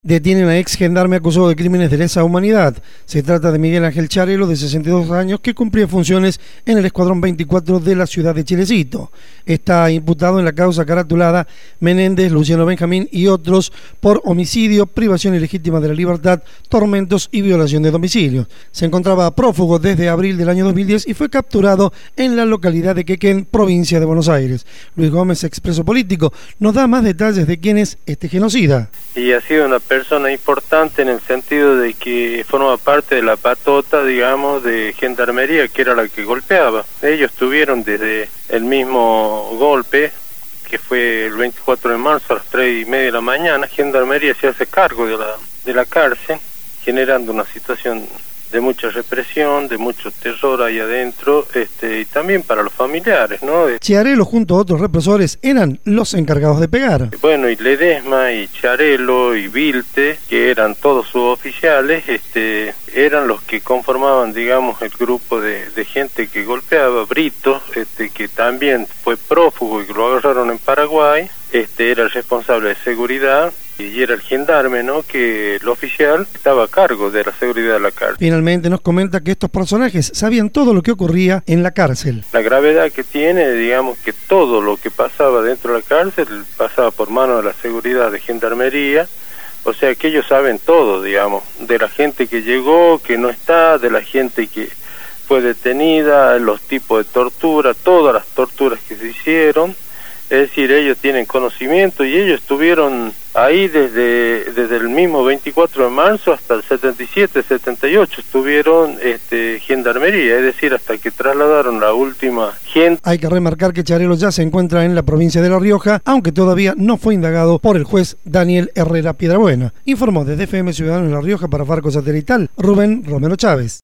Detienen a ex gendarme acusado de crímenes de lesa humanidad. Se trata de Miguel Ángel Charelo, de 62 años, que cumplía funciones en el Escuadrón 24 de la ciudad de Chilecito. Está imputado en la causa caratulada Menéndez, Luciano Benjamín y otros por homicidio, privación ilegítima de la libertad, tormentos y violación de domicilio. Se encontraba prófugo desde abril del año 2010 y fue capturado en la localidad de Quequén, provincia de Buenos Aires. Luis Gómez, expreso político, nos da más detalles de quién es este genocida. Y ha sido una persona importante en el sentido de que forma parte de la patota, digamos, de gendarmería, que era la que golpeaba. Ellos tuvieron desde el mismo golpe, que fue el 24 de marzo a las 3:30 de la mañana, gendarmería se hace cargo de la cárcel, generando una situación de mucha represión, de mucho terror ahí adentro, y también para los familiares, ¿no? Charelo junto a otros represores eran los encargados de pegar. Bueno, y Ledesma y Charelo y Vilte, que eran todos suboficiales, eran los que conformaban, digamos, el grupo de gente que golpeaba. Brito, que también fue prófugo y que lo agarraron en Paraguay, era el responsable de seguridad, y era el gendarme, ¿no?, que el oficial estaba a cargo de la seguridad de la cárcel. Finalmente nos comenta que estos personajes sabían todo lo que ocurría en la cárcel. La gravedad que tiene, digamos, que todo lo que pasaba dentro de la cárcel pasaba por mano de la seguridad de gendarmería, o sea que ellos saben todo, digamos, de la gente que llegó, que no está, de la gente que fue detenida, los tipos de tortura, todas las torturas que se hicieron. Es decir, ellos tienen conocimiento y ellos estuvieron ahí desde el mismo 24 de marzo hasta el 77, 78, estuvieron gendarmería, es decir, hasta que trasladaron la última gente. Hay que remarcar que Charelo ya se encuentra en la provincia de La Rioja, aunque todavía no fue indagado por el juez Daniel Herrera Piedrabuena. Informó desde FM Ciudadano en La Rioja para Farco Satelital, Rubén Romero Chávez.